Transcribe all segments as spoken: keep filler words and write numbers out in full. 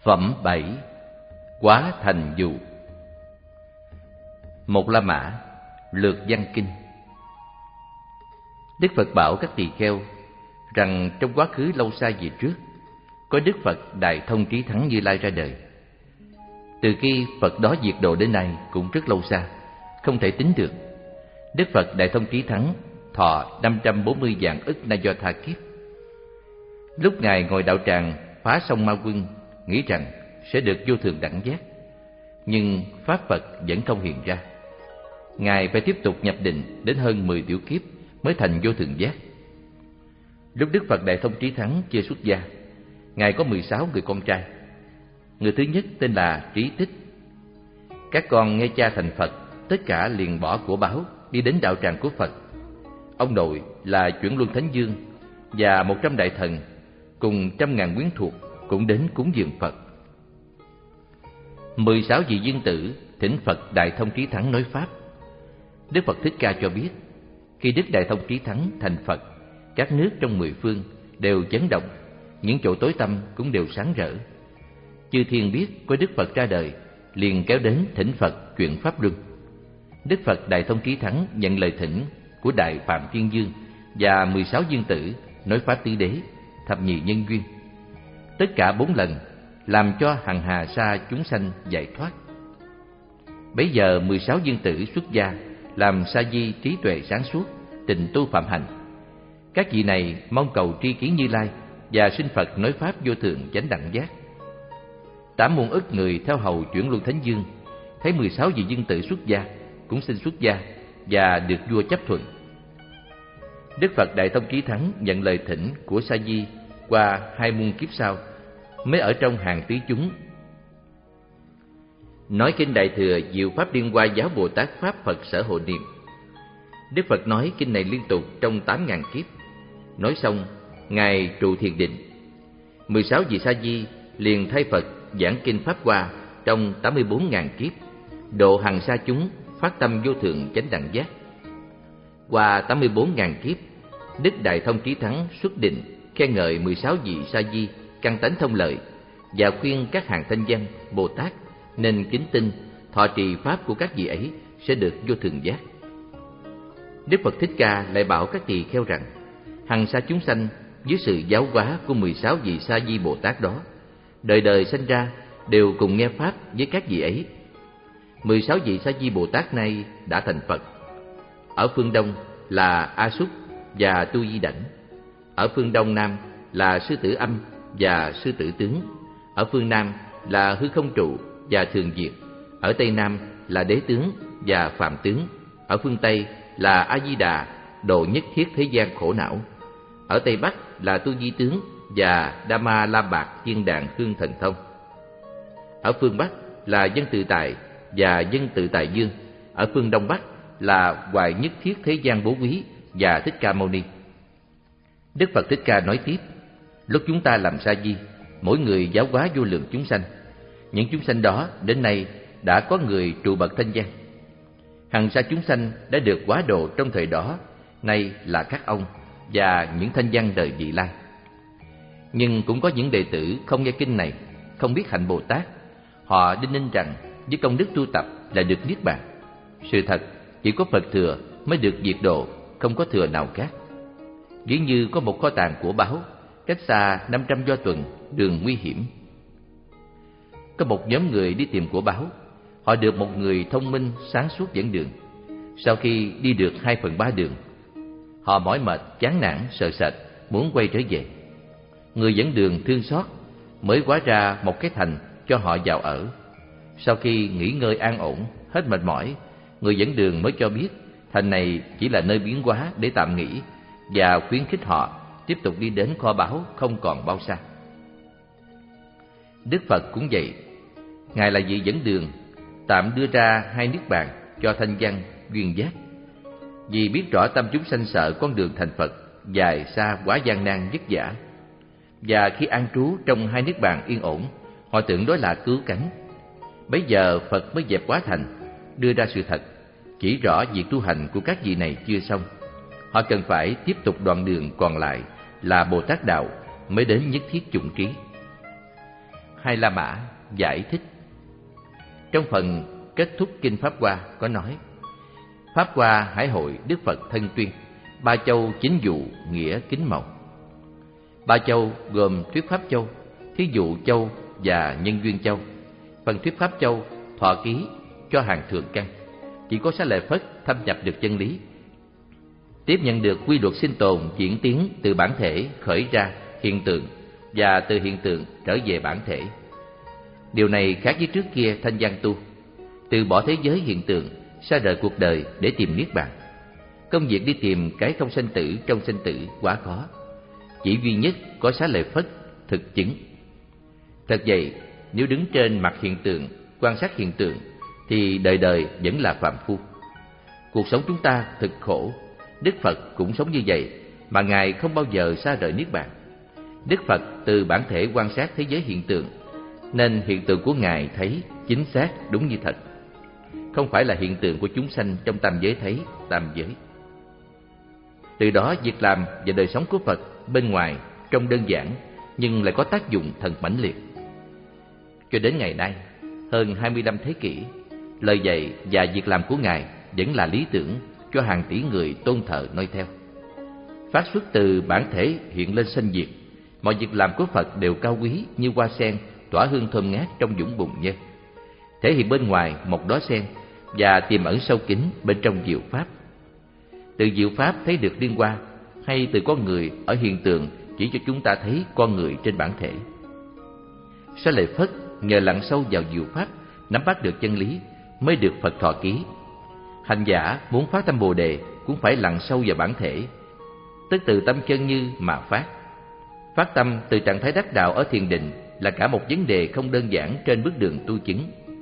Phẩm bảy. Quá thành dụ. Một La Mã, Lược Văn Kinh. Đức Phật bảo các tỳ kheo rằng trong quá khứ lâu xa về trước, có Đức Phật Đại Thông Trí Thắng Như Lai ra đời. Từ khi Phật đó diệt độ đến nay cũng rất lâu xa, không thể tính được. Đức Phật Đại Thông Trí Thắng thọ năm trăm bốn mươi vạn ức Na Do Tha kiếp. Lúc Ngài ngồi đạo tràng phá sông Ma Quân, nghĩ rằng sẽ được vô thượng đẳng giác, nhưng Pháp Phật vẫn không hiện ra. Ngài phải tiếp tục nhập định đến hơn mười tiểu kiếp mới thành vô thượng giác. Lúc Đức Phật Đại Thông Trí Thắng chưa xuất gia, Ngài có mười sáu người con trai. Người thứ nhất tên là Trí Tích. Các con nghe cha thành Phật, tất cả liền bỏ của báu đi đến đạo tràng của Phật. Ông nội là Chuyển Luân Thánh Dương và một trăm đại thần cùng trăm ngàn quyến thuộc cũng đến cúng dường Phật. Mười sáu vị dương tử thỉnh Phật Đại Thông Trí Thắng nói pháp. Đức Phật Thích Ca cho biết, khi Đức Đại Thông Trí Thắng thành Phật, các nước trong mười phương đều chấn động, những chỗ tối tăm cũng đều sáng rỡ. Chư thiên biết có Đức Phật ra đời, liền kéo đến thỉnh Phật chuyện pháp luân. Đức Phật Đại Thông Trí Thắng nhận lời thỉnh của Đại Phạm Thiên Dương và mười sáu dương tử nói pháp tứ đế, thập nhị nhân duyên. Tất cả bốn lần làm cho hằng hà sa chúng sanh giải thoát. Bấy giờ mười sáu dương tử xuất gia, làm sa di trí tuệ sáng suốt, tình tu phạm hành. Các vị này mong cầu tri kiến Như Lai và xin Phật nói pháp vô thượng chánh đẳng giác. Tám muôn ức người theo hầu Chuyển Luân Thánh Dương thấy mười sáu vị dương tử xuất gia, cũng xin xuất gia và được vua chấp thuận. Đức Phật Đại Thông Trí Thắng nhận lời thỉnh của sa di qua hai muôn kiếp sau mới ở trong hàng tứ chúng nói kinh Đại Thừa Diệu Pháp Liên Hoa Giáo Bồ Tát Pháp Phật Sở Hộ Niệm. Đức Phật nói kinh này liên tục trong tám ngàn kiếp. Nói xong, Ngài trụ thiền định. Mười sáu vị sa di liền thay Phật giảng kinh Pháp Hoa trong tám mươi bốn ngàn kiếp, độ hằng sa chúng phát tâm vô thượng chánh đẳng giác. Qua tám mươi bốn ngàn kiếp, Đức Đại Thông Trí Thắng xuất định khen ngợi mười sáu vị sa di căn tánh thông lợi và khuyên các hàng thanh văn Bồ Tát nên kính tin thọ trì pháp của các vị ấy sẽ được vô thượng giác. Đức Phật Thích Ca lại bảo các tỳ kheo rằng hằng sa chúng sanh dưới sự giáo hóa của mười sáu vị sa di Bồ Tát đó, đời đời sanh ra đều cùng nghe pháp với các vị ấy. Mười sáu vị sa di Bồ Tát này đã thành Phật. Ở phương Đông là A Súc và Tu Di Đảnh. Ở phương Đông Nam là Sư Tử Âm và Sư Tử Tướng. Ở phương Nam là Hư Không Trụ và Thường Diệt. Ở Tây Nam là Đế Tướng và Phạm Tướng. Ở phương Tây là A Di Đà, độ nhất thiết thế gian khổ não. Ở Tây Bắc là Tu Di Tướng và Đa Ma La Bạc Thiên Đàng Hương Thần Thông. Ở phương Bắc là Dân Tự Tại và Dân Tự Tại Dương. Ở phương Đông Bắc là Hoài Nhất Thiết Thế Gian Bố Quý và Thích Ca Mâu Ni. Đức Phật Thích Ca nói tiếp, lúc chúng ta làm sa di, mỗi người giáo hóa vô lượng chúng sanh. Những chúng sanh đó đến nay đã có người trụ bậc thanh văn. Hằng sa chúng sanh đã được hóa độ trong thời đó, nay là các ông và những thanh văn đời vị lai. Nhưng cũng có những đệ tử không nghe kinh này, không biết hạnh Bồ Tát. Họ đinh ninh rằng với công đức tu tập là được niết bàn. Sự thật chỉ có Phật thừa mới được diệt độ, không có thừa nào khác. Ví như có một kho tàng của báu cách xa năm trăm do tuần, đường nguy hiểm. Có một nhóm người đi tìm của báu. Họ được một người thông minh sáng suốt dẫn đường. Sau khi đi được hai phần ba đường, họ mỏi mệt, chán nản, sợ sệt, muốn quay trở về. Người dẫn đường thương xót, mới hóa ra một cái thành cho họ vào ở. Sau khi nghỉ ngơi an ổn, hết mệt mỏi, người dẫn đường mới cho biết thành này chỉ là nơi biến hóa để tạm nghỉ, và khuyến khích họ tiếp tục đi đến kho báu không còn bao xa. Đức Phật cũng vậy. Ngài là vị dẫn đường, tạm đưa ra hai niết bàn cho thanh văn duyên giác. Vì biết rõ tâm chúng sanh sợ con đường thành Phật dài xa quá gian nan vất vả, và khi an trú trong hai niết bàn yên ổn, họ tưởng đó là cứu cánh. Bấy giờ Phật mới dẹp quá thành, đưa ra sự thật, chỉ rõ việc tu hành của các vị này chưa xong. Họ cần phải tiếp tục đoạn đường còn lại là Bồ Tát Đạo mới đến nhất thiết chủng trí. Hai La Mã giải thích. Trong phần kết thúc Kinh Pháp Hoa có nói: Pháp Hoa Hải Hội Đức Phật Thân Tuyên, Ba Châu Chính Dụ Nghĩa Kính Màu. Ba Châu gồm Thuyết Pháp Châu, Thí Dụ Châu và Nhân Duyên Châu. Phần Thuyết Pháp Châu thọ ký cho hàng thượng căn. Chỉ có Xá Lợi Phất thâm nhập được chân lý, tiếp nhận được quy luật sinh tồn diễn tiến từ bản thể khởi ra hiện tượng và từ hiện tượng trở về bản thể. Điều này khác với trước kia thanh văn tu, từ bỏ thế giới hiện tượng, xa rời cuộc đời để tìm niết bàn. Công việc đi tìm cái không sanh tử trong sanh tử quá khó. Chỉ duy nhất có Xá Lợi Phất thực chứng. Thật vậy, nếu đứng trên mặt hiện tượng, quan sát hiện tượng, thì đời đời vẫn là phàm phu. Cuộc sống chúng ta thực khổ. Đức Phật cũng sống như vậy, mà Ngài không bao giờ xa rời niết bàn. Đức Phật từ bản thể quan sát thế giới hiện tượng, nên hiện tượng của Ngài thấy chính xác đúng như thật, không phải là hiện tượng của chúng sanh trong tam giới thấy tam giới. Từ đó việc làm và đời sống của Phật bên ngoài trông đơn giản, nhưng lại có tác dụng thần mãnh liệt. Cho đến ngày nay, hơn hai mươi lăm thế kỷ, lời dạy và việc làm của Ngài vẫn là lý tưởng cho hàng tỷ người tôn thờ noi theo. Phát xuất từ bản thể hiện lên sanh diệt, mọi việc làm của Phật đều cao quý như hoa sen tỏa hương thơm ngát trong vũng bùn nhơ, thể hiện bên ngoài một đóa sen và tiềm ẩn sâu kín bên trong diệu pháp. Từ diệu pháp thấy được liên hoa, hay từ con người ở hiện tượng chỉ cho chúng ta thấy con người trên bản thể. Xá Lợi Phất nhờ lặn sâu vào diệu pháp, nắm bắt được chân lý, mới được Phật thọ ký. Hành giả muốn phát tâm Bồ đề cũng phải lặn sâu vào bản thể, tức từ tâm chân như mà phát. Phát tâm từ trạng thái đắc đạo ở thiền định là cả một vấn đề không đơn giản trên bước đường tu chứng.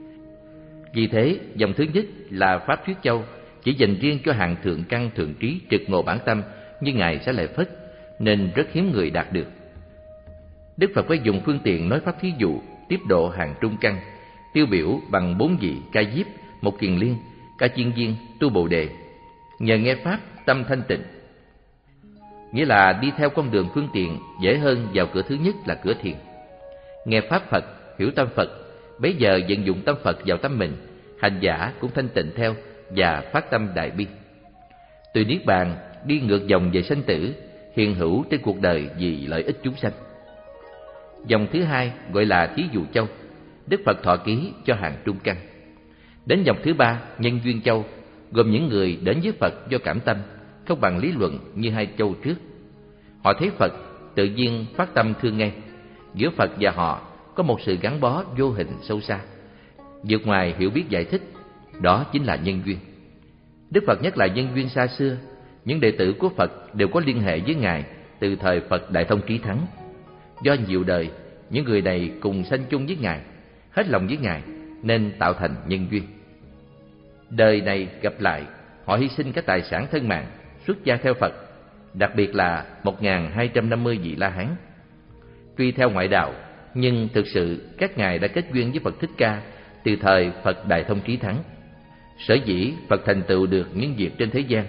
Vì thế, dòng thứ nhất là Pháp Thuyết Châu chỉ dành riêng cho hàng thượng căn thượng trí trực ngộ bản tâm như Ngài Xá Lợi Phất, nên rất hiếm người đạt được. Đức Phật phải dùng phương tiện nói pháp thí dụ tiếp độ hàng trung căn, tiêu biểu bằng bốn vị Ca Diếp, một Kiền Liên, Ca Chiên Viên tu Bồ đề. Nhờ nghe pháp tâm thanh tịnh, nghĩa là đi theo con đường phương tiện dễ hơn vào cửa thứ nhất là cửa thiền. Nghe pháp Phật, hiểu tâm Phật, bấy giờ vận dụng tâm Phật vào tâm mình, hành giả cũng thanh tịnh theo và phát tâm đại bi. Từ niết bàn đi ngược dòng về sanh tử, hiện hữu trên cuộc đời vì lợi ích chúng sanh. Dòng thứ hai gọi là Thí Dụ Châu, Đức Phật thọ ký cho hàng trung căn. Đến dòng thứ ba, Nhân Duyên Châu, gồm những người đến với Phật do cảm tâm, không bằng lý luận như hai châu trước. Họ thấy Phật, tự nhiên phát tâm thương ngay. Giữa Phật và họ có một sự gắn bó vô hình sâu xa, vượt ngoài hiểu biết giải thích, đó chính là nhân duyên. Đức Phật nhắc lại nhân duyên xa xưa, những đệ tử của Phật đều có liên hệ với Ngài từ thời Phật Đại Thông Trí Thắng. Do nhiều đời, những người này cùng sanh chung với Ngài, hết lòng với Ngài, nên tạo thành nhân duyên. Đời này gặp lại, họ hy sinh các tài sản thân mạng, xuất gia theo Phật, đặc biệt là một nghìn hai trăm năm mươi vị La Hán. Tuy theo ngoại đạo, nhưng thực sự các ngài đã kết duyên với Phật Thích Ca từ thời Phật Đại Thông Trí Thắng. Sở dĩ Phật thành tựu được những việc trên thế gian,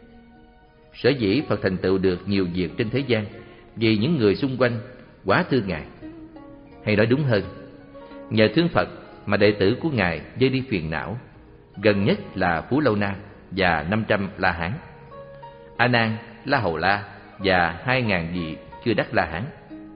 sở dĩ Phật thành tựu được nhiều việc trên thế gian, vì những người xung quanh quá thương Ngài. Hay nói đúng hơn, nhờ thương Phật mà đệ tử của Ngài vơi đi phiền não, gần nhất là Phú Lâu Na và năm trăm La Hán, A Nan, La Hầu La và hai ngàn vị chưa đắc La Hán.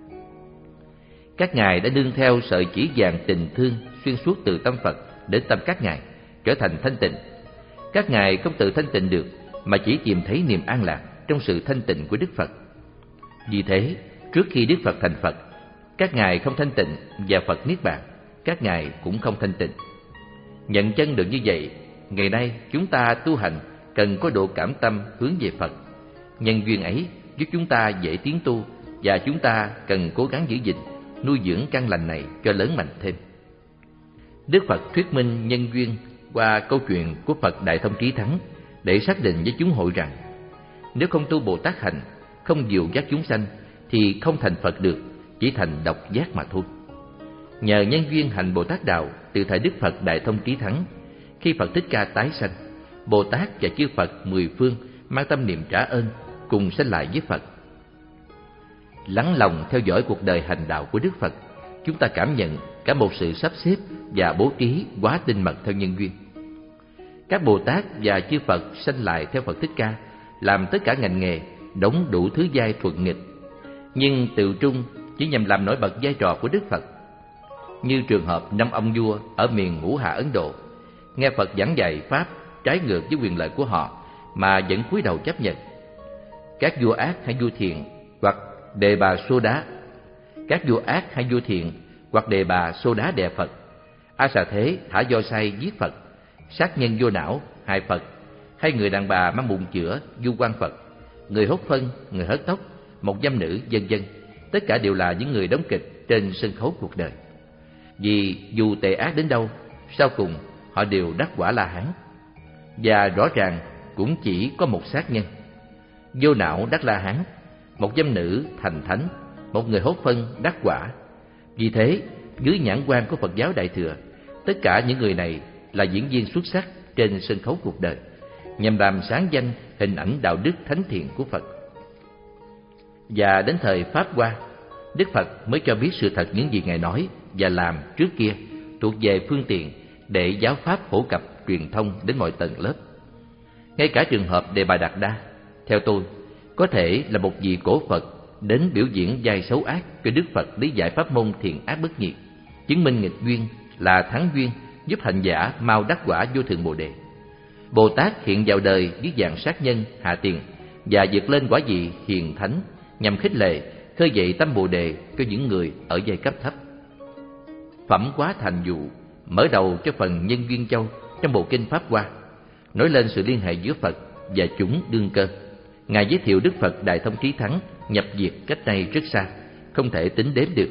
Các ngài đã nương theo sợi chỉ vàng tình thương xuyên suốt từ tâm Phật đến tâm các ngài, trở thành thanh tịnh. Các ngài không tự thanh tịnh được, mà chỉ tìm thấy niềm an lạc trong sự thanh tịnh của Đức Phật. Vì thế, trước khi Đức Phật thành Phật, các ngài không thanh tịnh, và Phật niết bàn, các ngài cũng không thanh tịnh. Nhận chân được như vậy, ngày nay chúng ta tu hành cần có độ cảm tâm hướng về Phật. Nhân duyên ấy giúp chúng ta dễ tiến tu, và chúng ta cần cố gắng giữ gìn, nuôi dưỡng căn lành này cho lớn mạnh thêm. Đức Phật thuyết minh nhân duyên qua câu chuyện của Phật Đại Thông Trí Thắng để xác định với chúng hội rằng nếu không tu Bồ Tát hành, không dìu dắt chúng sanh thì không thành Phật được, chỉ thành độc giác mà thôi. Nhờ nhân duyên hành Bồ Tát đạo từ thời Đức Phật Đại Thông Trí Thắng, khi Phật Thích Ca tái sanh, Bồ Tát và chư Phật mười phương mang tâm niệm trả ơn, cùng sanh lại với Phật. Lắng lòng theo dõi cuộc đời hành đạo của Đức Phật, chúng ta cảm nhận cả một sự sắp xếp và bố trí quá tinh mật theo nhân duyên. Các Bồ Tát và chư Phật sanh lại theo Phật Thích Ca, làm tất cả ngành nghề, đóng đủ thứ vai thuận nghịch, nhưng tự trung chỉ nhằm làm nổi bật vai trò của Đức Phật. Như trường hợp năm ông vua ở miền Ngũ Hà Ấn Độ, nghe Phật giảng dạy pháp trái ngược với quyền lợi của họ mà vẫn cúi đầu chấp nhận. Các vua ác hay vua thiện hoặc đề bà Xô Đá, các vua ác hay vua thiện hoặc đề bà Xô Đá đè Phật, A Xà Thế thả do say giết Phật, sát nhân vô não hại Phật, hay người đàn bà mang mụn chữa vu oan Phật, người hốt phân, người hớt tóc, một dâm nữ, vân vân, tất cả đều là những người đóng kịch trên sân khấu cuộc đời. Vì dù tệ ác đến đâu, sau cùng họ đều đắc quả La Hán, và rõ ràng cũng chỉ có một sát nhân. Vô não đắc La Hán, một dâm nữ thành thánh, một người hốt phân đắc quả. Vì thế, dưới nhãn quan của Phật giáo Đại Thừa, tất cả những người này là diễn viên xuất sắc trên sân khấu cuộc đời, nhằm làm sáng danh hình ảnh đạo đức thánh thiện của Phật. Và đến thời Pháp Hoa, Đức Phật mới cho biết sự thật những gì Ngài nói và làm trước kia thuộc về phương tiện để giáo pháp phổ cập truyền thông đến mọi tầng lớp. Ngay cả trường hợp Đề Bà Đạt Đa, theo tôi, có thể là một vị cổ Phật đến biểu diễn vai xấu ác cho Đức Phật lý giải pháp môn thiện ác bất nhiệt, chứng minh nghịch duyên là thắng duyên, giúp hành giả mau đắc quả vô thượng Bồ Đề. Bồ Tát hiện vào đời dưới dạng sát nhân, hạ tiền và vượt lên quả vị hiền thánh, nhằm khích lệ, khơi dậy tâm Bồ Đề cho những người ở giai cấp thấp. Phẩm Quá Thành Dụ mở đầu cho phần Nhân Duyên Châu trong bộ kinh Pháp Hoa, nói lên sự liên hệ giữa Phật và chúng đương cơ. Ngài giới thiệu Đức Phật Đại Thông Trí Thắng nhập diệt cách đây rất xa, không thể tính đếm được.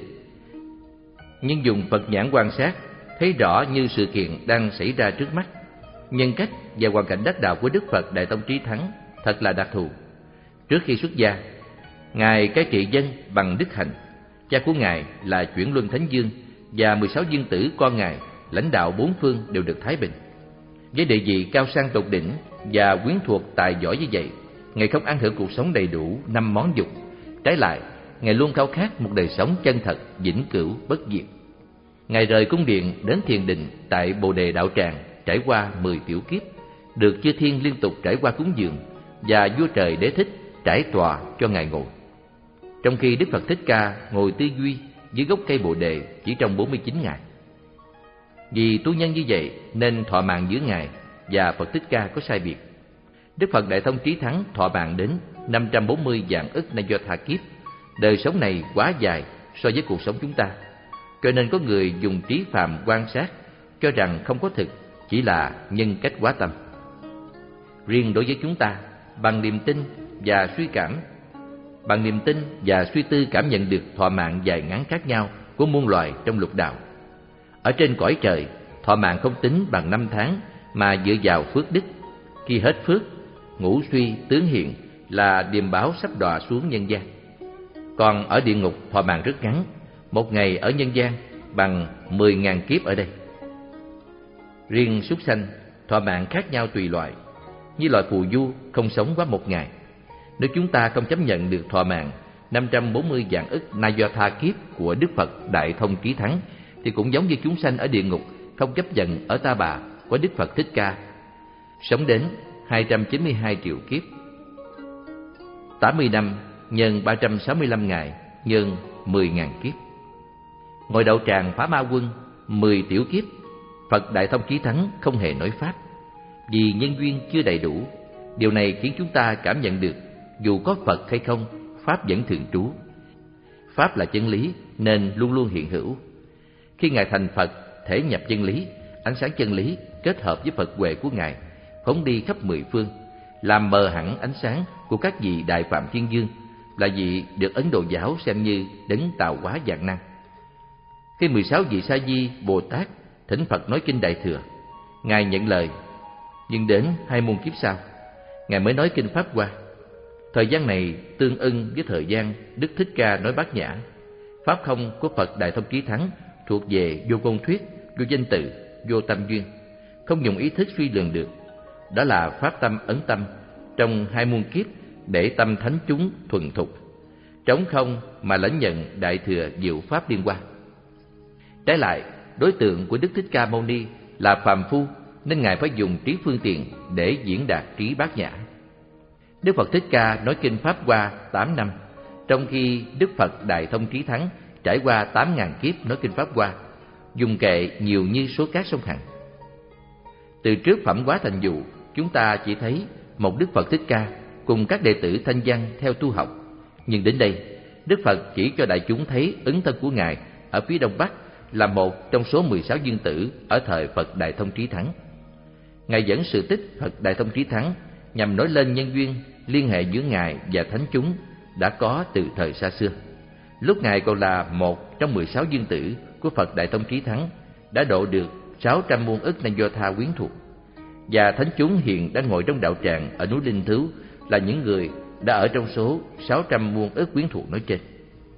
Nhưng dùng Phật nhãn quan sát, thấy rõ như sự kiện đang xảy ra trước mắt. Nhân cách và hoàn cảnh đắc đạo của Đức Phật Đại Thông Trí Thắng thật là đặc thù. Trước khi xuất gia, Ngài cai trị dân bằng đức hạnh. Cha của Ngài là Chuyển Luân Thánh Dương và mười sáu dương tử con Ngài lãnh đạo bốn phương đều được thái bình. Với địa vị cao sang tột đỉnh và quyến thuộc tài giỏi như vậy, Ngài không ăn hưởng cuộc sống đầy đủ năm món dục. Trái lại, Ngài luôn khao khát một đời sống chân thật, vĩnh cửu, bất diệt. Ngài rời cung điện đến thiền định tại Bồ Đề Đạo Tràng trải qua mười tiểu kiếp, được chư thiên liên tục trải qua cúng dường, và vua trời Đế Thích trải tòa cho Ngài ngồi. Trong khi Đức Phật Thích Ca ngồi tư duy dưới gốc cây Bồ Đề chỉ trong bốn mươi chín ngày. Vì tu nhân như vậy nên thọ mạng giữa Ngài và Phật Thích Ca có sai biệt. Đức Phật Đại Thông Trí Thắng thọ mạng đến năm trăm bốn mươi vạn ức nay do tha kiếp. Đời sống này quá dài so với cuộc sống chúng ta, cho nên có người dùng trí phàm quan sát, cho rằng không có thực, chỉ là nhân cách quá tâm. Riêng đối với chúng ta, bằng niềm tin và suy cảm, bằng niềm tin và suy tư cảm nhận được thọ mạng dài ngắn khác nhau của muôn loài trong lục đạo. Ở trên cõi trời, thọ mạng không tính bằng năm tháng mà dựa vào phước đức. Khi hết phước, ngũ suy tướng hiện là điềm báo sắp đọa xuống nhân gian. Còn ở địa ngục thọ mạng rất ngắn, một ngày ở nhân gian bằng mười ngàn kiếp ở đây. Riêng súc sanh, thọ mạng khác nhau tùy loại. Như loài phù du không sống quá một ngày. Nếu chúng ta không chấp nhận được thọ mạng năm trăm bốn mươi vạn ức nay do tha kiếp của Đức Phật Đại Thông Trí Thắng, thì cũng giống như chúng sanh ở địa ngục không chấp nhận ở Ta Bà của Đức Phật Thích Ca, sống đến hai trăm chín mươi hai triệu kiếp. tám mươi năm nhân ba trăm sáu mươi lăm ngày nhân mười ngàn kiếp. Ngồi đậu tràng phá ma quân mười tiểu kiếp, Phật Đại Thông Trí Thắng không hề nói pháp. Vì nhân duyên chưa đầy đủ, điều này khiến chúng ta cảm nhận được dù có Phật hay không, pháp vẫn thường trú. Pháp là chân lý nên luôn luôn hiện hữu. Khi Ngài thành Phật, thể nhập chân lý, ánh sáng chân lý kết hợp với Phật huệ của Ngài, phóng đi khắp mười phương, làm mờ hẳn ánh sáng của các vị Đại Phạm Thiên Dương, là vị được Ấn Độ giáo xem như đấng tạo hóa vạn năng. Khi mười sáu vị Sa Di Bồ Tát thỉnh Phật nói kinh Đại Thừa, Ngài nhận lời, nhưng đến hai muôn kiếp sau, Ngài mới nói kinh Pháp Hoa. Thời gian này tương ưng với thời gian Đức Thích Ca nói Bát Nhã. Pháp không của Phật Đại Thông Trí Thắng thuộc về vô ngôn thuyết, vô danh tự, vô tâm duyên, không dùng ý thức suy lường được. Đó là pháp tâm ấn tâm trong hai muôn kiếp để tâm thánh chúng thuần thục, trống không mà lãnh nhận Đại Thừa diệu pháp liên quan. Trái lại, đối tượng của Đức Thích Ca Mâu Ni là phàm phu, nên Ngài phải dùng trí phương tiện để diễn đạt trí bát nhã. Đức Phật Thích Ca nói kinh Pháp Hoa tám năm, trong khi Đức Phật Đại Thông Trí Thắng trải qua tám ngàn kiếp nói kinh Pháp Hoa, dùng kệ nhiều như số cát sông Hằng. Từ trước phẩm Hóa Thành Dụ, chúng ta chỉ thấy một Đức Phật Thích Ca cùng các đệ tử Thanh Văn theo tu học. Nhưng đến đây, Đức Phật chỉ cho đại chúng thấy ấn thân của Ngài ở phía Đông Bắc là một trong số mười sáu dương tử ở thời Phật Đại Thông Trí Thắng. Ngài dẫn sự tích Phật Đại Thông Trí Thắng nhằm nói lên nhân duyên liên hệ giữa Ngài và thánh chúng đã có từ thời xa xưa. Lúc Ngài còn là một trong mười sáu dương tử của Phật Đại Thông Trí Thắng, đã độ được sáu trăm muôn ức nan do tha quyến thuộc, và thánh chúng hiện đang ngồi trong đạo tràng ở núi Linh Thứu là những người đã ở trong số sáu trăm muôn ức quyến thuộc nói trên.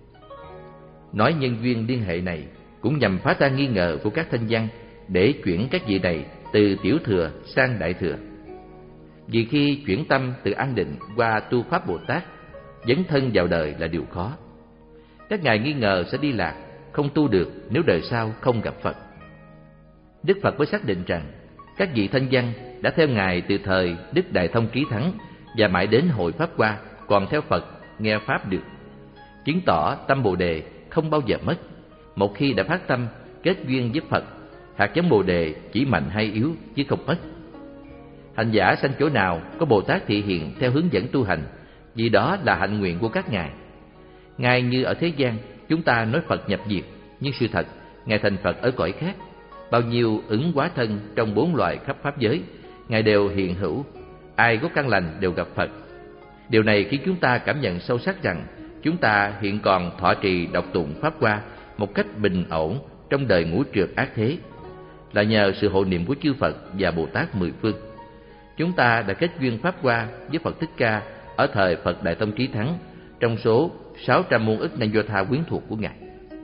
Nói nhân duyên liên hệ này cũng nhằm phá tan nghi ngờ của các thanh văn để chuyển các vị này từ tiểu thừa sang đại thừa. Vì khi chuyển tâm từ an định qua tu pháp Bồ Tát, dấn thân vào đời là điều khó. Các ngài nghi ngờ sẽ đi lạc, không tu được nếu đời sau không gặp Phật. Đức Phật mới xác định rằng các vị thanh văn đã theo Ngài từ thời Đức Đại Thông Trí Thắng và mãi đến hội Pháp Hoa còn theo Phật nghe Pháp được, chứng tỏ tâm Bồ Đề không bao giờ mất. Một khi đã phát tâm kết duyên với Phật, hạt giống Bồ Đề chỉ mạnh hay yếu chứ không mất. Hành giả sanh chỗ nào có Bồ Tát thị hiện theo hướng dẫn tu hành, vì đó là hạnh nguyện của các ngài. Ngài như ở thế gian chúng ta nói Phật nhập diệt, nhưng sự thật Ngài thành Phật ở cõi khác. Bao nhiêu ứng hóa thân trong bốn loài khắp pháp giới, Ngài đều hiện hữu. Ai có căn lành đều gặp Phật. Điều này khiến chúng ta cảm nhận sâu sắc rằng chúng ta hiện còn thọ trì đọc tụng Pháp Hoa một cách bình ổn trong đời ngũ trược ác thế, là nhờ sự hộ niệm của chư Phật và Bồ Tát mười phương. Chúng ta đã kết duyên Pháp Hoa với Phật Thích Ca ở thời Phật Đại Thông Trí Thắng, trong số sáu trăm muôn ức nan do tha quyến thuộc của Ngài.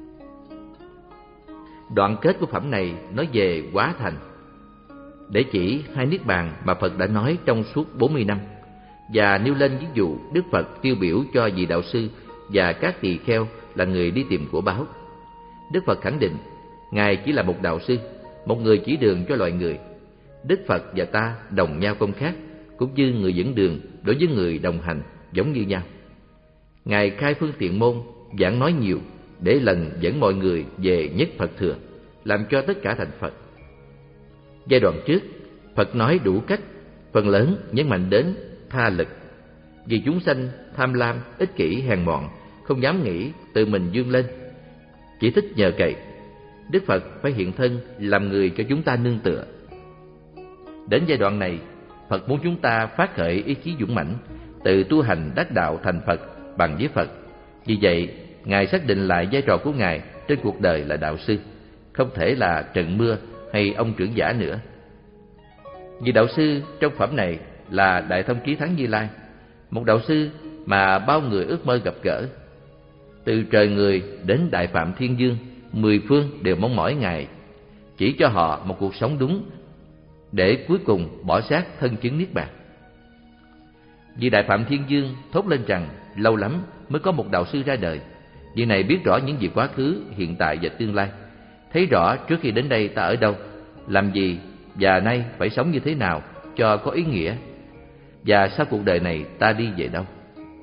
Đoạn kết của phẩm này nói về hóa thành, để chỉ hai niết bàn mà Phật đã nói trong suốt bốn mươi năm, và nêu lên ví dụ Đức Phật tiêu biểu cho vị đạo sư và các tỳ kheo là người đi tìm của báo. Đức Phật khẳng định Ngài chỉ là một đạo sư, một người chỉ đường cho loài người. Đức Phật và ta đồng nhau không khác, cũng như người dẫn đường đối với người đồng hành giống như nhau. Ngài khai phương tiện môn, giảng nói nhiều để lần dẫn mọi người về nhất Phật thừa, làm cho tất cả thành Phật. Giai đoạn trước, Phật nói đủ cách, phần lớn nhấn mạnh đến tha lực. Vì chúng sanh tham lam, ích kỷ, hèn mọn, không dám nghĩ tự mình vươn lên, chỉ thích nhờ cậy. Đức Phật phải hiện thân làm người cho chúng ta nương tựa. Đến giai đoạn này, Phật muốn chúng ta phát khởi ý chí dũng mãnh, tự tu hành đắc đạo thành Phật bằng với Phật. Vì vậy, Ngài xác định lại vai trò của Ngài trên cuộc đời là đạo sư, không thể là Trần Mưa hay ông trưởng giả nữa. Vì đạo sư trong phẩm này là Đại Thông Trí Thắng Như Lai, một đạo sư mà bao người ước mơ gặp gỡ. Từ trời người đến Đại Phạm Thiên Dương, mười phương đều mong mỏi Ngài chỉ cho họ một cuộc sống đúng, để cuối cùng bỏ xác thân chứng niết bàn. Vì Đại Phạm Thiên Dương thốt lên rằng lâu lắm mới có một đạo sư ra đời. Vị này biết rõ những gì quá khứ, hiện tại và tương lai, thấy rõ trước khi đến đây ta ở đâu, làm gì và nay phải sống như thế nào cho có ý nghĩa, và sau cuộc đời này ta đi về đâu.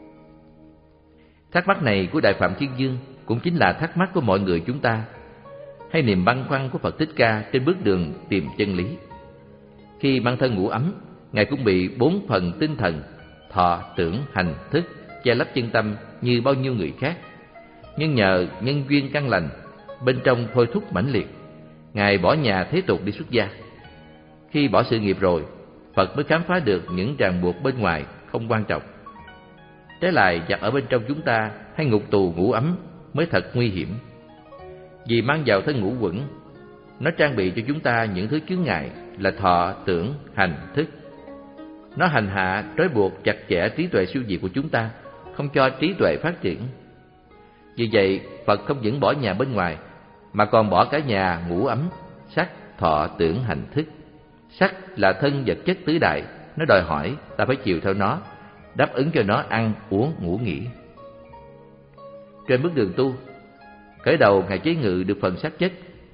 Thắc mắc này của Đại Phạm Thiên Dương cũng chính là thắc mắc của mọi người chúng ta, hay niềm băn khoăn của Phật Thích Ca trên bước đường tìm chân lý. Khi mang thân ngũ ấm, Ngài cũng bị bốn phần tinh thần thọ, tưởng, hành, thức che lấp chân tâm như bao nhiêu người khác. Nhưng nhờ nhân duyên căn lành, bên trong thôi thúc mãnh liệt, Ngài bỏ nhà thế tục đi xuất gia. Khi bỏ sự nghiệp rồi, Phật mới khám phá được những ràng buộc bên ngoài không quan trọng. Trái lại, giặc ở bên trong chúng ta hay ngục tù ngũ ấm mới thật nguy hiểm. Vì mang vào thân ngũ quẩn, nó trang bị cho chúng ta những thứ chướng ngại là thọ, tưởng, hành, thức. Nó hành hạ, trói buộc chặt chẽ trí tuệ siêu diệt của chúng ta, không cho trí tuệ phát triển. Vì vậy, Phật không những bỏ nhà bên ngoài, mà còn bỏ cả nhà ngũ ấm, sắc, thọ, tưởng, hành, thức. Sắc là thân vật chất tứ đại, nó đòi hỏi ta phải chiều theo nó, đáp ứng cho nó ăn, uống, ngủ nghỉ. Trên bước đường tu, khởi đầu Ngài chế ngự được phần sắc chất,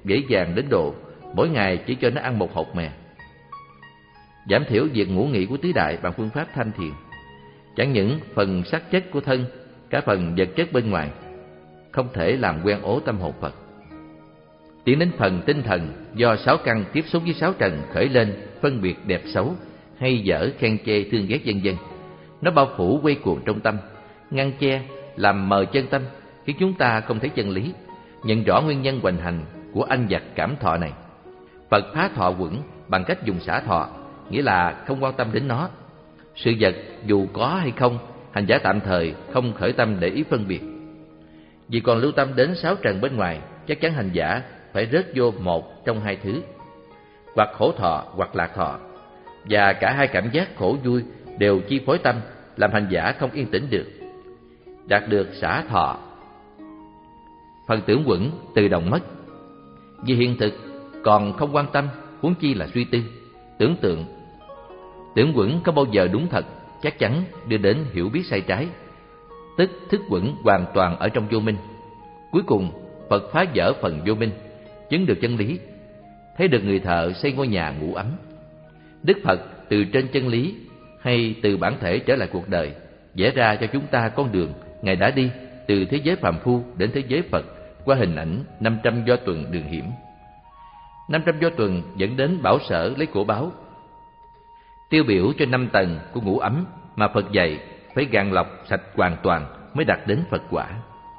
dễ dàng đến độ mỗi ngày chỉ cho nó ăn một hột mè. Giảm thiểu việc ngủ nghỉ của tứ đại bằng phương pháp thanh thiền. Chẳng những phần sắc chất của thân, cả phần vật chất bên ngoài không thể làm quen ố tâm hồn Phật. Tiến đến phần tinh thần, do sáu căn tiếp xúc với sáu trần khởi lên phân biệt đẹp xấu, hay dở, khen chê, thương ghét vân vân. Nó bao phủ quay cuồng trong tâm, ngăn che, làm mờ chân tâm, khiến chúng ta không thấy chân lý, nhận rõ nguyên nhân hoành hành của anh vật cảm thọ này. Phật phá thọ quẩn bằng cách dùng xả thọ, nghĩa là không quan tâm đến nó. Sự vật dù có hay không, hành giả tạm thời không khởi tâm để ý phân biệt. Vì còn lưu tâm đến sáu trần bên ngoài, chắc chắn hành giả phải rớt vô một trong hai thứ, hoặc khổ thọ hoặc lạc thọ, và cả hai cảm giác khổ vui đều chi phối tâm, làm hành giả không yên tĩnh được. Đạt được xả thọ, phần tưởng quẩn tự động mất. Vì hiện thực còn không quan tâm, huống chi là suy tư, tưởng tượng. Tưởng quẩn có bao giờ đúng thật, chắc chắn đưa đến hiểu biết sai trái, tức thức quẩn hoàn toàn ở trong vô minh. Cuối cùng Phật phá vỡ phần vô minh, chứng được chân lý, thấy được người thợ xây ngôi nhà ngủ ấm. Đức Phật từ trên chân lý hay từ bản thể trở lại cuộc đời, vẽ ra cho chúng ta con đường Ngài đã đi từ thế giới phàm phu đến thế giới Phật qua hình ảnh năm trăm do tuần đường hiểm. Năm trăm do tuần dẫn đến bảo sở lấy của báo, tiêu biểu cho năm tầng của ngủ ấm mà Phật dạy phải gạn lọc sạch hoàn toàn mới đạt đến Phật quả.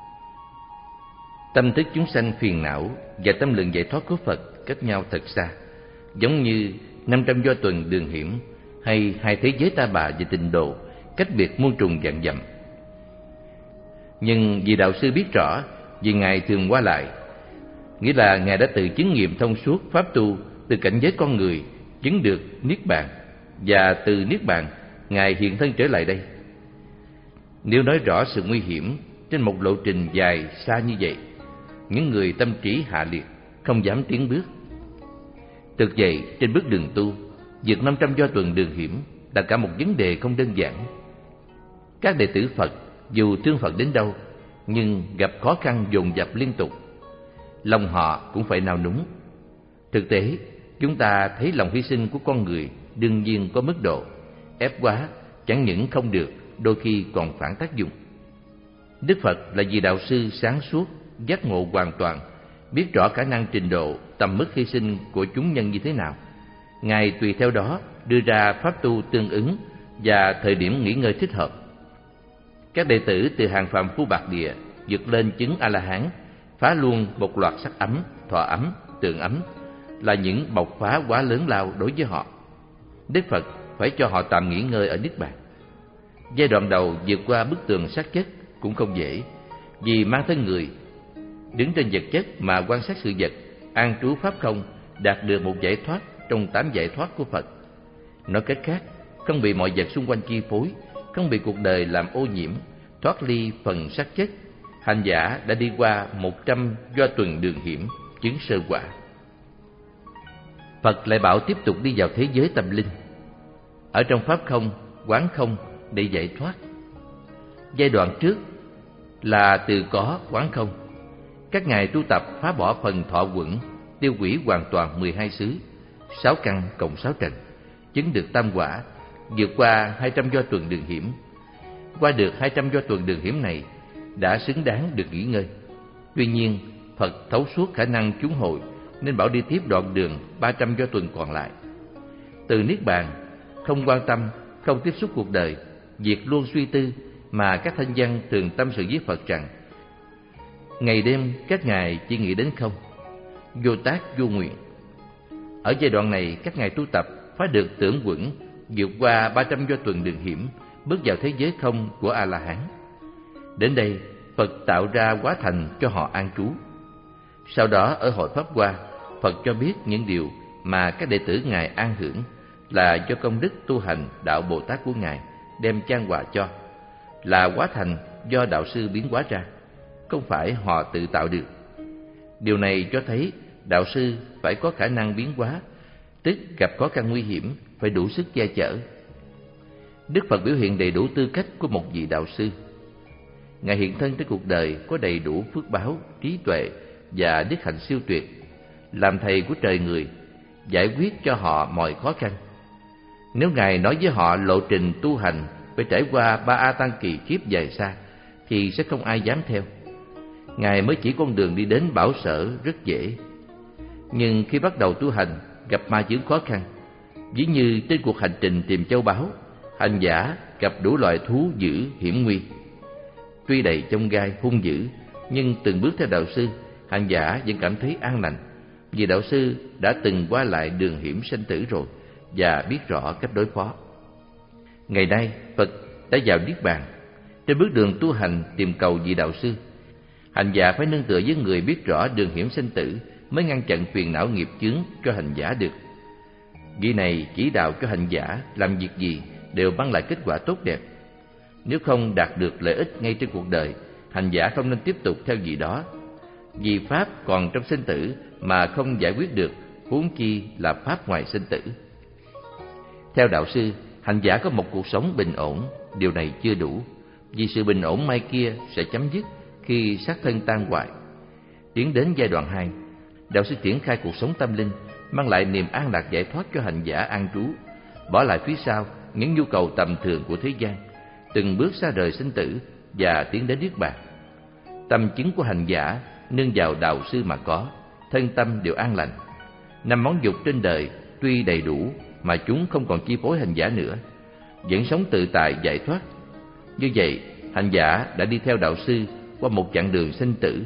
Tâm thức chúng sanh phiền não và tâm lượng giải thoát của Phật cách nhau thật xa, giống như năm trăm do tuần đường hiểm hay hai thế giới ta bà và tịnh độ cách biệt muôn trùng vạn dặm. Nhưng vì đạo sư biết rõ, vì Ngài thường qua lại, nghĩa là Ngài đã tự chứng nghiệm thông suốt pháp tu từ cảnh giới con người, chứng được Niết Bàn, và từ Niết Bàn Ngài hiện thân trở lại đây. Nếu nói rõ sự nguy hiểm trên một lộ trình dài xa như vậy, những người tâm trí hạ liệt không dám tiến bước. Thực vậy, trên bước đường tu, vượt năm trăm do tuần đường hiểm là cả một vấn đề không đơn giản. Các đệ tử Phật dù thương Phật đến đâu, nhưng gặp khó khăn dồn dập liên tục, lòng họ cũng phải nao núng. Thực tế, chúng ta thấy lòng hy sinh của con người đương nhiên có mức độ, ép quá chẳng những không được, đôi khi còn phản tác dụng. Đức Phật là vị đạo sư sáng suốt, giác ngộ hoàn toàn, biết rõ khả năng, trình độ, tầm mức hy sinh của chúng nhân như thế nào. Ngài tùy theo đó đưa ra pháp tu tương ứng và thời điểm nghỉ ngơi thích hợp. Các đệ tử từ hàng phàm phu bạc địa vượt lên chứng A-la-hán, phá luôn một loạt sắc ấm, thọ ấm, tượng ấm, là những bộc phá quá lớn lao đối với họ. Đức Phật phải cho họ tạm nghỉ ngơi ở Niết Bàn. Giai đoạn đầu vượt qua bức tường sắc chất cũng không dễ, vì mang thân người, đứng trên vật chất mà quan sát sự vật, an trú pháp không, đạt được một giải thoát trong tám giải thoát của Phật. Nói cách khác, không bị mọi vật xung quanh chi phối, không bị cuộc đời làm ô nhiễm, thoát ly phần sắc chất, hành giả đã đi qua một trăm do tuần đường hiểm, chứng sơ quả. Phật lại bảo tiếp tục đi vào thế giới tâm linh, ở trong pháp không, quán không để giải thoát. Giai đoạn trước là từ có quán không. Các ngài tu tập phá bỏ phần thọ quẩn, tiêu hủy hoàn toàn mười hai xứ, sáu căn cộng sáu trần, chứng được tam quả, vượt qua hai trăm do tuần đường hiểm. Qua được hai trăm do tuần đường hiểm này đã xứng đáng được nghỉ ngơi. Tuy nhiên, Phật thấu suốt khả năng chúng hội nên bảo đi tiếp đoạn đường ba trăm do tuần còn lại. Từ Niết Bàn, không quan tâm, không tiếp xúc cuộc đời, việc luôn suy tư, mà các thanh văn thường tâm sự với Phật rằng ngày đêm các ngài chỉ nghĩ đến không, vô tác vô nguyện. Ở giai đoạn này, các ngài tu tập phá được tưởng quẩn, vượt qua ba trăm do tuần đường hiểm, bước vào thế giới không của A-la-hán. Đến đây, Phật tạo ra hóa thành cho họ an trú. Sau đó ở hội Pháp Hoa, Phật cho biết những điều mà các đệ tử Ngài an hưởng là do công đức tu hành đạo Bồ Tát của Ngài đem chan hòa cho, là hóa thành do đạo sư biến hóa ra, không phải họ tự tạo được. Điều này cho thấy đạo sư phải có khả năng biến hóa, tức gặp khó khăn nguy hiểm phải đủ sức che chở. Đức Phật biểu hiện đầy đủ tư cách của một vị đạo sư. Ngài hiện thân trên cuộc đời có đầy đủ phước báo, trí tuệ và đức hạnh siêu tuyệt, làm thầy của trời người, giải quyết cho họ mọi khó khăn. Nếu Ngài nói với họ lộ trình tu hành phải trải qua ba A Tăng kỳ kiếp dài xa, thì sẽ không ai dám theo. Ngài mới chỉ con đường đi đến bảo sở rất dễ. Nhưng khi bắt đầu tu hành, gặp ma chướng khó khăn. Ví như trên cuộc hành trình tìm châu báu, hành giả gặp đủ loại thú dữ hiểm nguy. Tuy đầy chông gai hung dữ, nhưng từng bước theo đạo sư, hành giả vẫn cảm thấy an lành, vì đạo sư đã từng qua lại đường hiểm sinh tử rồi và biết rõ cách đối phó. Ngày nay, Phật đã vào niết bàn. Trên bước đường tu hành tìm cầu vị đạo sư, hành giả phải nương tựa với người biết rõ đường hiểm sinh tử mới ngăn chặn phiền não nghiệp chướng cho hành giả được. Vị này chỉ đạo cho hành giả làm việc gì đều mang lại kết quả tốt đẹp. Nếu không đạt được lợi ích ngay trên cuộc đời, hành giả không nên tiếp tục theo vị đó. Vì pháp còn trong sinh tử mà không giải quyết được, huống chi là pháp ngoài sinh tử. Theo đạo sư, hành giả có một cuộc sống bình ổn, điều này chưa đủ, vì sự bình ổn mai kia sẽ chấm dứt khi xác thân tan hoại. Tiến đến giai đoạn hai, đạo sư triển khai cuộc sống tâm linh, mang lại niềm an lạc giải thoát cho hành giả an trú, bỏ lại phía sau những nhu cầu tầm thường của thế gian, từng bước xa rời sinh tử và tiến đến niết bàn. Tâm chứng của hành giả nương vào đạo sư mà có, thân tâm đều an lành. Năm món dục trên đời tuy đầy đủ mà chúng không còn chi phối hành giả nữa, vẫn sống tự tại giải thoát. Như vậy, hành giả đã đi theo đạo sư qua một chặng đường sinh tử,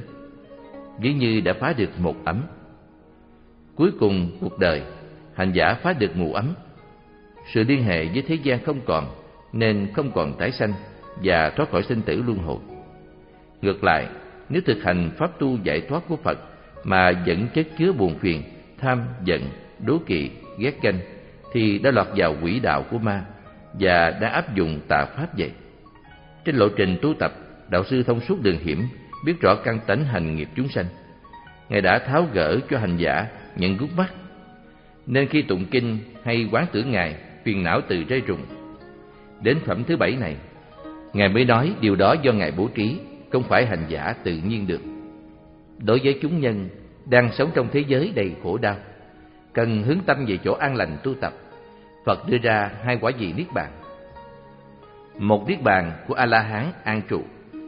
ví như đã phá được một ấm. Cuối cùng cuộc đời, hành giả phá được ngũ ấm. Sự liên hệ với thế gian không còn, nên không còn tái sanh và thoát khỏi sinh tử luân hồi. Ngược lại, nếu thực hành pháp tu giải thoát của Phật mà vẫn chất chứa buồn phiền, tham, giận, đố kỵ, ghét ganh, thì đã lọt vào quỹ đạo của ma và đã áp dụng tà pháp vậy. Trên lộ trình tu tập, đạo sư thông suốt đường hiểm, biết rõ căn tánh hành nghiệp chúng sanh. Ngài đã tháo gỡ cho hành giả những gút mắt, nên khi tụng kinh hay quán tưởng Ngài, phiền não tự rơi rụng. Đến phẩm thứ bảy này, Ngài mới nói điều đó do Ngài bố trí, không phải hành giả tự nhiên được. Đối với chúng nhân đang sống trong thế giới đầy khổ đau, cần hướng tâm về chỗ an lành tu tập, Phật đưa ra hai quả vị niết bàn. Một niết bàn của A-la-hán an trụ.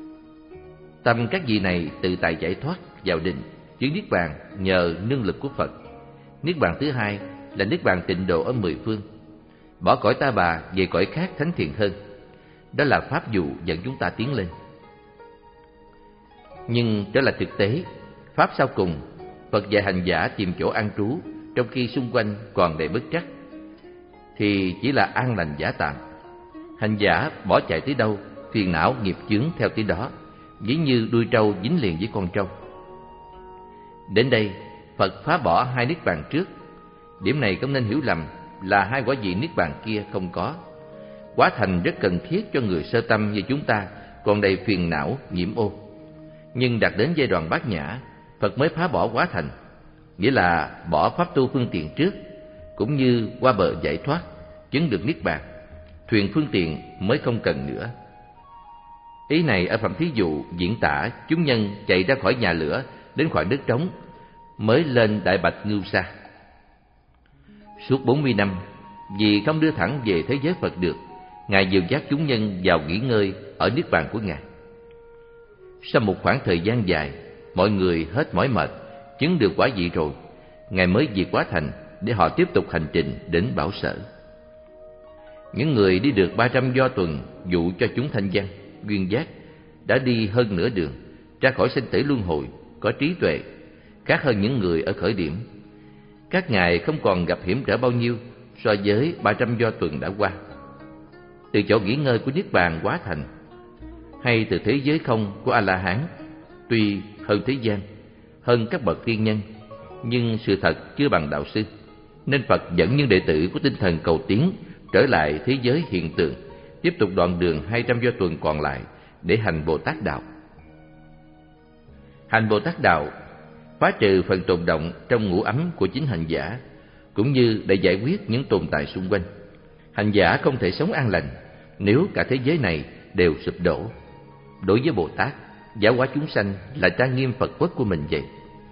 Tâm các vị này tự tại giải thoát vào định, chứng niết bàn nhờ nương lực của Phật. Niết bàn thứ hai là niết bàn tịnh độ ở mười phương, bỏ cõi ta bà về cõi khác thánh thiện hơn. Đó là pháp dụ dẫn chúng ta tiến lên. Nhưng đó là thực tế, pháp sau cùng, Phật dạy hành giả tìm chỗ an trú trong khi xung quanh còn đầy bất trắc, thì chỉ là an lành giả tạm. Hành giả bỏ chạy tới đâu, phiền não nghiệp chướng theo tới đó, ví như đuôi trâu dính liền với con trâu. Đến đây, Phật phá bỏ hai niết bàn trước. Điểm này không nên hiểu lầm là hai quả vị niết bàn kia không có. Quả thành rất cần thiết cho người sơ tâm như chúng ta còn đầy phiền não, nhiễm ô. Nhưng đạt đến giai đoạn bát nhã, Phật mới phá bỏ quả thành, nghĩa là bỏ pháp tu phương tiện trước, cũng như qua bờ giải thoát, chứng được niết bàn, thuyền phương tiện mới không cần nữa. Ý này ở phẩm thí dụ diễn tả chúng nhân chạy ra khỏi nhà lửa đến khoảng đất trống, mới lên Đại Bạch Ngưu Sa. Suốt bốn mươi năm, vì không đưa thẳng về thế giới Phật được, Ngài dìu dắt chúng nhân vào nghỉ ngơi ở niết bàn của Ngài. Sau một khoảng thời gian dài, mọi người hết mỏi mệt, chứng được quả vị rồi, Ngài mới diệt quả thành để họ tiếp tục hành trình đến Bảo Sở. Những người đi được ba trăm do tuần dụ cho chúng thanh văn, duyên giác, đã đi hơn nửa đường, ra khỏi sinh tử luân hồi, có trí tuệ, khác hơn những người ở khởi điểm. Các ngài không còn gặp hiểm trở bao nhiêu so với ba trăm do tuần đã qua. Từ chỗ nghỉ ngơi của niết bàn hóa thành, hay từ thế giới không của A-la-hán, tuy hơn thế gian, hơn các bậc tiên nhân, nhưng sự thật chưa bằng đạo sư, nên Phật dẫn những đệ tử của tinh thần cầu tiến trở lại thế giới hiện tượng, tiếp tục đoạn đường hai trăm do tuần còn lại để hành Bồ Tát đạo. Hành Bồ Tát đạo phá trừ phần tồn động trong ngũ ấm của chính hành giả, cũng như để giải quyết những tồn tại xung quanh. Hành giả không thể sống an lành nếu cả thế giới này đều sụp đổ. Đối với Bồ Tát, giáo hóa chúng sanh là trang nghiêm Phật quốc của mình vậy.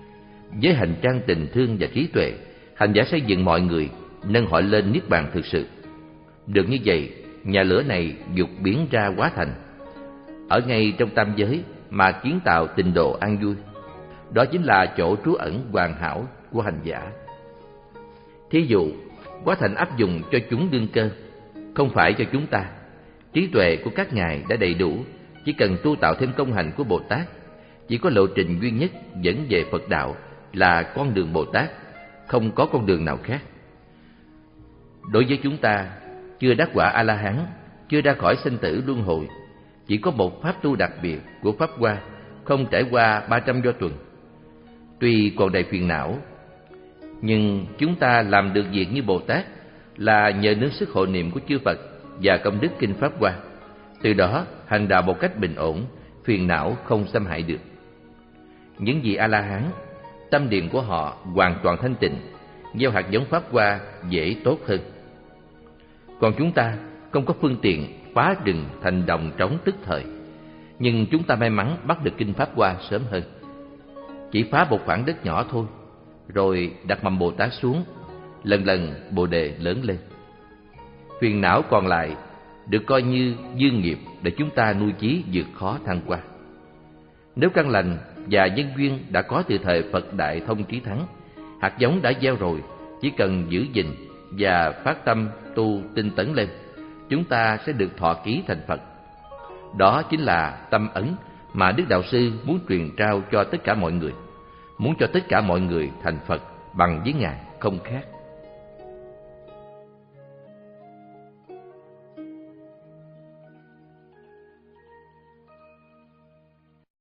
Với hành trang tình thương và trí tuệ, hành giả xây dựng mọi người, nâng họ lên niết bàn thực sự. Được như vậy, nhà lửa này dục biến ra hóa thành, ở ngay trong tam giới mà kiến tạo tịnh độ an vui. Đó chính là chỗ trú ẩn hoàn hảo của hành giả. Thí dụ, hóa thành áp dụng cho chúng đương cơ, không phải cho chúng ta. Trí tuệ của các ngài đã đầy đủ, chỉ cần tu tạo thêm công hành của Bồ Tát. Chỉ có lộ trình duy nhất dẫn về Phật đạo là con đường Bồ Tát, không có con đường nào khác. Đối với chúng ta, chưa đắc quả A-la-hán, chưa ra khỏi sinh tử luân hồi, chỉ có một pháp tu đặc biệt của Pháp Hoa, không trải qua ba trăm do tuần. Tuy còn đầy phiền não, nhưng chúng ta làm được việc như Bồ Tát là nhờ nương sức hộ niệm của chư Phật và công đức kinh Pháp Hoa. Từ đó hành đạo một cách bình ổn, phiền não không xâm hại được. Những vị A-la-hán, tâm điền của họ hoàn toàn thanh tịnh, gieo hạt giống Pháp Hoa dễ tốt hơn. Còn chúng ta không có phương tiện phá rừng thành đồng trống tức thời, nhưng chúng ta may mắn bắt được kinh Pháp Hoa sớm hơn. Chỉ phá một khoảng đất nhỏ thôi, rồi đặt mầm Bồ Tát xuống, lần lần Bồ đề lớn lên. Phiền não còn lại được coi như dư nghiệp để chúng ta nuôi chí vượt khó thăng qua. Nếu căn lành và nhân duyên đã có từ thời Phật Đại Thông Trí Thắng, hạt giống đã gieo rồi, chỉ cần giữ gìn và phát tâm tu tinh tấn lên, chúng ta sẽ được thọ ký thành Phật. Đó chính là tâm ấn mà Đức Đạo Sư muốn truyền trao cho tất cả mọi người, muốn cho tất cả mọi người thành Phật bằng với Ngài không khác.